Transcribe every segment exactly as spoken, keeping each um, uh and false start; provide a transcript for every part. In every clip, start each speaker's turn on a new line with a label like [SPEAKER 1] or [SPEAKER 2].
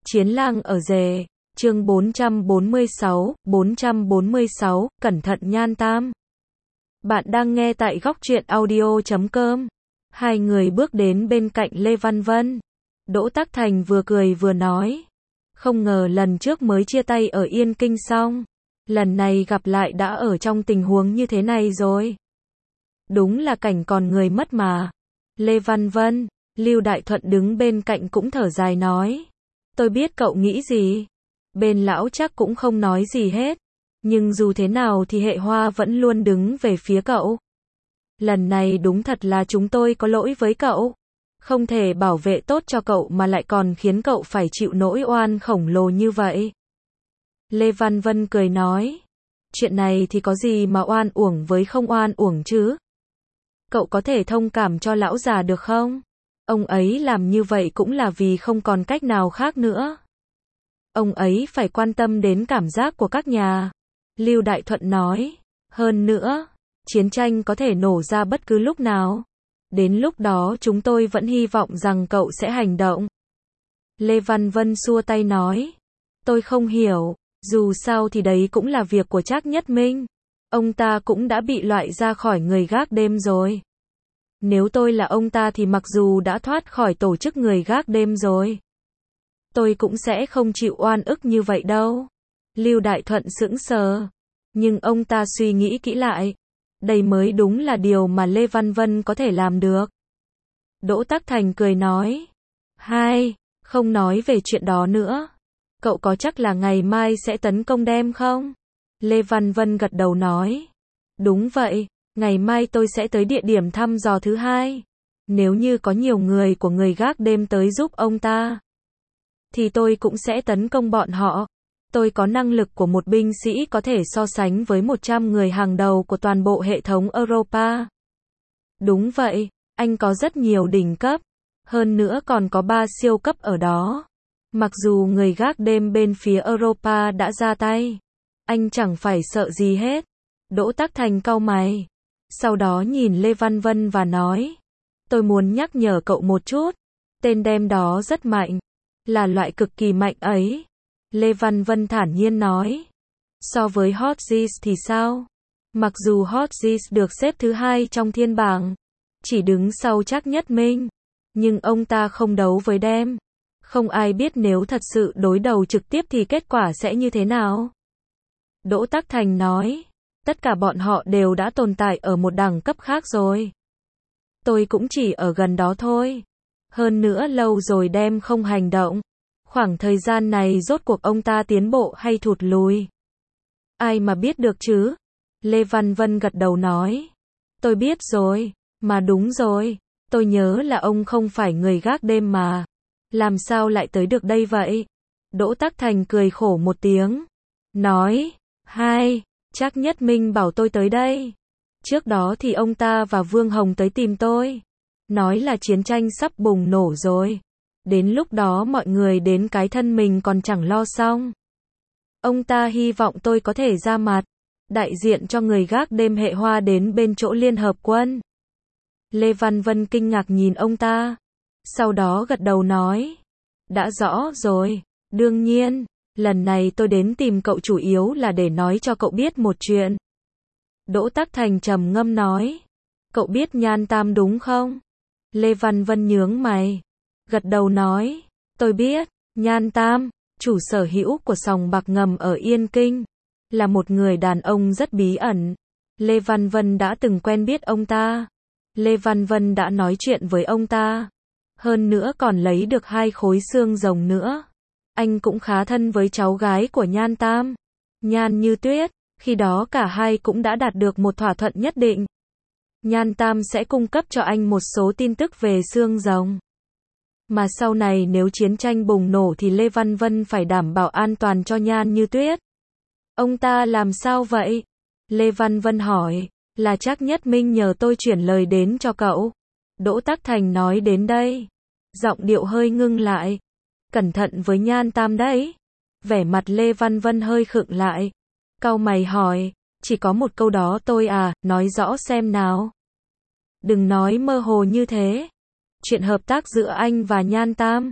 [SPEAKER 1] Chiến lang ở rể, chương bốn trăm bốn mươi sáu, bốn trăm bốn mươi sáu, cẩn thận Nhan Tam. Bạn đang nghe tại góc truyện audio chấm com. Hai người bước đến bên cạnh Lê Văn Vân. Đỗ Tác Thành vừa cười vừa nói. Không ngờ lần trước mới chia tay ở Yên Kinh xong. Lần này gặp lại đã ở trong tình huống như thế này rồi. Đúng là cảnh còn người mất mà. Lê Văn Vân, Lưu Đại Thuận đứng bên cạnh cũng thở dài nói. Tôi biết cậu nghĩ gì. Bên lão chắc cũng không nói gì hết. Nhưng dù thế nào thì hệ hoa vẫn luôn đứng về phía cậu. Lần này đúng thật là chúng tôi có lỗi với cậu. Không thể bảo vệ tốt cho cậu mà lại còn khiến cậu phải chịu nỗi oan khổng lồ như vậy. Lê Văn Vân cười nói. Chuyện này thì có gì mà oan uổng với không oan uổng chứ. Cậu có thể thông cảm cho lão già được không? Ông ấy làm như vậy cũng là vì không còn cách nào khác nữa. Ông ấy phải quan tâm đến cảm giác của các nhà. Lưu Đại Thuận nói. Hơn nữa, chiến tranh có thể nổ ra bất cứ lúc nào. Đến lúc đó chúng tôi vẫn hy vọng rằng cậu sẽ hành động. Lê Văn Vân xua tay nói. Tôi không hiểu, dù sao thì đấy cũng là việc của Trác Nhất Minh. Ông ta cũng đã bị loại ra khỏi người gác đêm rồi. Nếu tôi là ông ta thì mặc dù đã thoát khỏi tổ chức người gác đêm rồi, tôi cũng sẽ không chịu oan ức như vậy đâu. Lưu Đại Thuận sững sờ. Nhưng ông ta suy nghĩ kỹ lại. Đây mới đúng là điều mà Lê Văn Vân có thể làm được. Đỗ Tác Thành cười nói. Hai, không nói về chuyện đó nữa. Cậu có chắc là ngày mai sẽ tấn công đêm không? Lê Văn Vân gật đầu nói. Đúng vậy, ngày mai tôi sẽ tới địa điểm thăm dò thứ hai. Nếu như có nhiều người của người gác đêm tới giúp ông ta, thì tôi cũng sẽ tấn công bọn họ. Tôi có năng lực của một binh sĩ có thể so sánh với một trăm người hàng đầu của toàn bộ hệ thống Europa. Đúng vậy, anh có rất nhiều đỉnh cấp. Hơn nữa còn có ba siêu cấp ở đó. Mặc dù người gác đêm bên phía Europa đã ra tay, anh chẳng phải sợ gì hết. Đỗ Tác Thành cau mày. Sau đó nhìn Lê Văn Vân và nói. Tôi muốn nhắc nhở cậu một chút. Tên đem đó rất mạnh. Là loại cực kỳ mạnh ấy. Lê Văn Vân thản nhiên nói. So với Hodges thì sao? Mặc dù Hodges được xếp thứ hai trong thiên bảng, chỉ đứng sau Trác Nhất Minh, nhưng ông ta không đấu với đem. Không ai biết nếu thật sự đối đầu trực tiếp thì kết quả sẽ như thế nào. Đỗ Tác Thành nói. Tất cả bọn họ đều đã tồn tại ở một đẳng cấp khác rồi. Tôi cũng chỉ ở gần đó thôi. Hơn nữa lâu rồi đem không hành động. Khoảng thời gian này rốt cuộc ông ta tiến bộ hay thụt lùi? Ai mà biết được chứ? Lê Văn Vân gật đầu nói. Tôi biết rồi. Mà đúng rồi. Tôi nhớ là ông không phải người gác đêm mà. Làm sao lại tới được đây vậy? Đỗ Tác Thành cười khổ một tiếng. Nói. Hai. Trác Nhất Minh bảo tôi tới đây. Trước đó thì ông ta và Vương Hồng tới tìm tôi. Nói là chiến tranh sắp bùng nổ rồi. Đến lúc đó mọi người đến cái thân mình còn chẳng lo xong. Ông ta hy vọng tôi có thể ra mặt, đại diện cho người gác đêm hệ hoa đến bên chỗ Liên Hợp Quân. Lê Văn Vân kinh ngạc nhìn ông ta. Sau đó gật đầu nói. Đã rõ rồi. Đương nhiên, lần này tôi đến tìm cậu chủ yếu là để nói cho cậu biết một chuyện. Đỗ Tác Thành trầm ngâm nói. Cậu biết Nhan Tam đúng không? Lê Văn Vân nhướng mày. Gật đầu nói. Tôi biết, Nhan Tam, chủ sở hữu của sòng bạc ngầm ở Yên Kinh, là một người đàn ông rất bí ẩn. Lê Văn Vân đã từng quen biết ông ta. Lê Văn Vân đã nói chuyện với ông ta. Hơn nữa còn lấy được hai khối xương rồng nữa. Anh cũng khá thân với cháu gái của Nhan Tam, Nhan Như Tuyết. Khi đó cả hai cũng đã đạt được một thỏa thuận nhất định. Nhan Tam sẽ cung cấp cho anh một số tin tức về xương rồng. Mà sau này nếu chiến tranh bùng nổ thì Lê Văn Vân phải đảm bảo an toàn cho Nhan Như Tuyết. Ông ta làm sao vậy? Lê Văn Vân hỏi. Là Trác Nhất Minh nhờ tôi chuyển lời đến cho cậu. Đỗ Tác Thành nói đến đây. Giọng điệu hơi ngưng lại. Cẩn thận với Nhan Tam đấy. Vẻ mặt Lê Văn Vân hơi khựng lại. Cau mày hỏi. Chỉ có một câu đó tôi à, nói rõ xem nào. Đừng nói mơ hồ như thế. Chuyện hợp tác giữa anh và Nhan Tam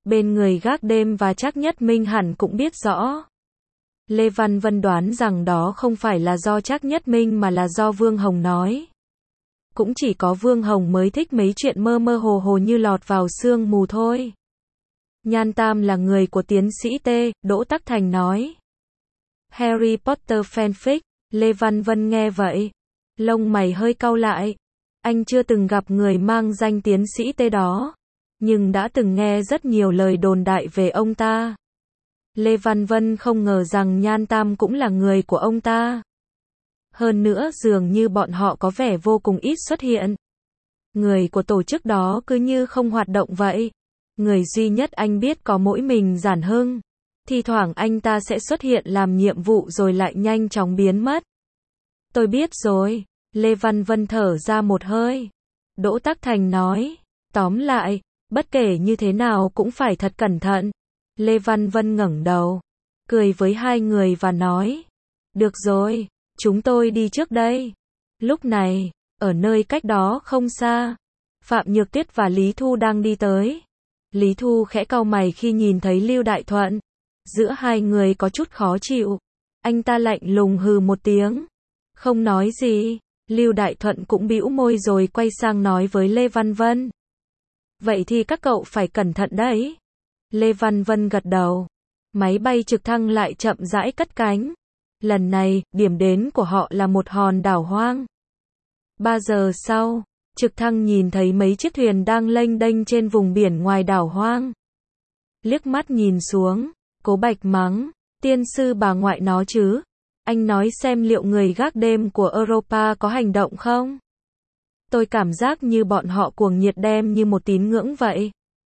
[SPEAKER 1] Bên người gác đêm và Trác Nhất Minh hẳn cũng biết rõ. Lê Văn Vân đoán rằng đó không phải là do Trác Nhất Minh mà là do Vương Hồng nói. Cũng chỉ có Vương Hồng mới thích mấy chuyện mơ mơ hồ hồ như lọt vào sương mù thôi. Nhan Tam là người của tiến sĩ T, Đỗ Tắc Thành nói. Harry Potter fanfic, Lê Văn Vân nghe vậy. Lông mày hơi cau lại. Anh chưa từng gặp người mang danh tiến sĩ T đó. Nhưng đã từng nghe rất nhiều lời đồn đại về ông ta. Lê Văn Vân không ngờ rằng Nhan Tam cũng là người của ông ta. Hơn nữa dường như bọn họ có vẻ vô cùng ít xuất hiện. Người của tổ chức đó cứ như không hoạt động vậy. Người duy nhất anh biết có mỗi mình Giản Hưng. Thì thoảng anh ta sẽ xuất hiện làm nhiệm vụ rồi lại nhanh chóng biến mất. Tôi biết rồi. Lê Văn Vân thở ra một hơi. Đỗ Tắc Thành nói. Tóm lại, bất kể như thế nào cũng phải thật cẩn thận. Lê Văn Vân ngẩng đầu. Cười với hai người và nói. Được rồi, chúng tôi đi trước đây. Lúc này, ở nơi cách đó không xa, Phạm Nhược Tuyết và Lý Thu đang đi tới. Lý Thu khẽ cau mày khi nhìn thấy Lưu Đại Thuận. Giữa hai người có chút khó chịu. Anh ta lạnh lùng hừ một tiếng. Không nói gì. Lưu Đại Thuận cũng bĩu môi rồi quay sang nói với Lê Văn Vân. Vậy thì các cậu phải cẩn thận đấy. Lê Văn Vân gật đầu. Máy bay trực thăng lại chậm rãi cất cánh. Lần này, điểm đến của họ là một hòn đảo hoang. Ba giờ sau, trực thăng nhìn thấy mấy chiếc thuyền đang lênh đênh trên vùng biển ngoài đảo hoang. Liếc mắt nhìn xuống, Cố Bạch mắng, tiên sư bà ngoại nó chứ. Anh nói xem liệu người gác đêm của Europa có hành động không? Tôi cảm giác như bọn họ cuồng nhiệt đem như một tín ngưỡng vậy.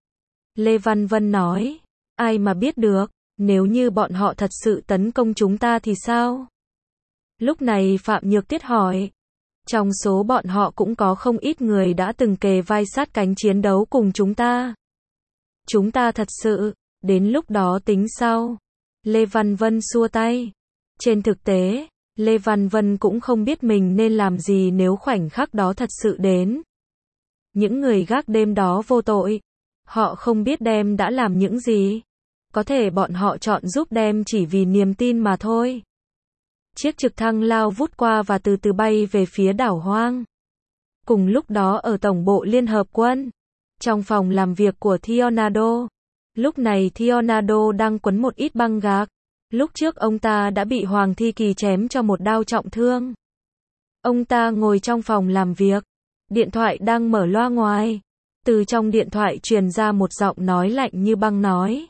[SPEAKER 1] Lê Văn Vân nói, ai mà biết được, nếu như bọn họ thật sự tấn công chúng ta thì sao? Lúc này Phạm Nhược Tuyết hỏi, trong số bọn họ cũng có không ít người đã từng kề vai sát cánh chiến đấu cùng chúng ta. Chúng ta thật sự, đến lúc đó tính sau. Lê Văn Vân xua tay. Trên thực tế, Lê Văn Vân cũng không biết mình nên làm gì nếu khoảnh khắc đó thật sự đến. Những người gác đêm đó vô tội. Họ không biết Đem đã làm những gì. Có thể bọn họ chọn giúp Đem chỉ vì niềm tin mà thôi. Chiếc trực thăng lao vút qua và từ từ bay về phía đảo hoang. Cùng lúc đó ở Tổng bộ Liên Hợp Quân, trong phòng làm việc của Thionado, lúc này Thionado đang quấn một ít băng gạc. Lúc trước ông ta đã bị Hoàng Thi Kỳ chém cho một đao trọng thương. Ông ta ngồi trong phòng làm việc. Điện thoại đang mở loa ngoài. Từ trong điện thoại truyền ra một giọng nói lạnh như băng nói.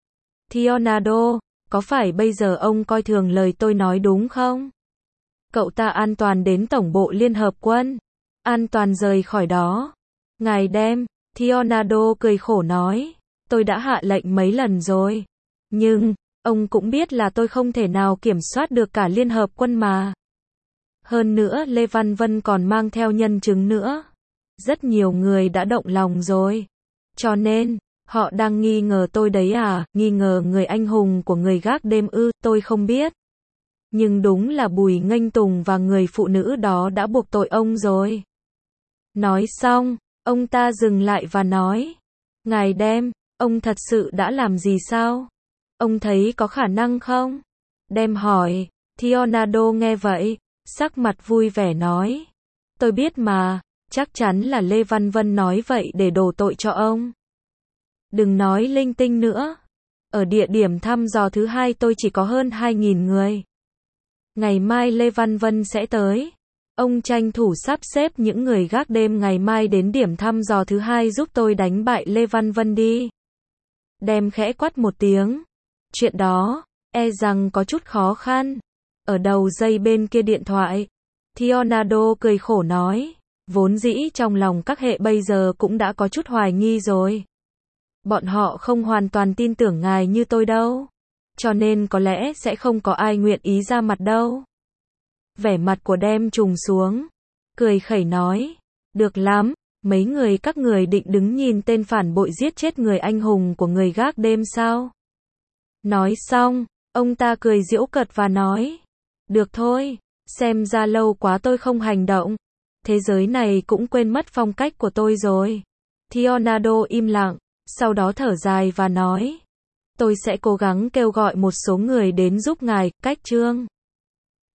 [SPEAKER 1] Thionado, có phải bây giờ ông coi thường lời tôi nói đúng không? Cậu ta an toàn đến Tổng bộ Liên Hợp Quân. An toàn rời khỏi đó. Ngài Đem, Thionado cười khổ nói. Tôi đã hạ lệnh mấy lần rồi. Nhưng, ông cũng biết là tôi không thể nào kiểm soát được cả Liên Hợp Quân mà. Hơn nữa Lê Văn Vân còn mang theo nhân chứng nữa. Rất nhiều người đã động lòng rồi. Cho nên, họ đang nghi ngờ tôi đấy à, nghi ngờ người anh hùng của người gác đêm ư, tôi không biết. Nhưng đúng là Bùi Nghênh Tùng và người phụ nữ đó đã buộc tội ông rồi. Nói xong, ông ta dừng lại và nói. Ngài Đem, ông thật sự đã làm gì sao? Ông thấy có khả năng không? Đem hỏi. Thionado nghe vậy, sắc mặt vui vẻ nói. Tôi biết mà, chắc chắn là Lê Văn Vân nói vậy để đổ tội cho ông. Đừng nói linh tinh nữa. Ở địa điểm thăm dò thứ hai tôi chỉ có hơn hai nghìn người. Ngày mai Lê Văn Vân sẽ tới. Ông tranh thủ sắp xếp những người gác đêm ngày mai đến điểm thăm dò thứ hai giúp tôi đánh bại Lê Văn Vân đi. Đem khẽ quát một tiếng. Chuyện đó, e rằng có chút khó khăn. Ở đầu dây bên kia điện thoại, Thionado cười khổ nói. Vốn dĩ trong lòng các hệ bây giờ cũng đã có chút hoài nghi rồi. Bọn họ không hoàn toàn tin tưởng ngài như tôi đâu. Cho nên có lẽ sẽ không có ai nguyện ý ra mặt đâu. Vẻ mặt của Đem trùng xuống. Cười khẩy nói. Được lắm, mấy người các người định đứng nhìn tên phản bội giết chết người anh hùng của người gác đêm sao? Nói xong, ông ta cười giễu cợt và nói. Được thôi, xem ra lâu quá tôi không hành động. Thế giới này cũng quên mất phong cách của tôi rồi. Thionado im lặng. Sau đó thở dài và nói, tôi sẽ cố gắng kêu gọi một số người đến giúp ngài, cách chương.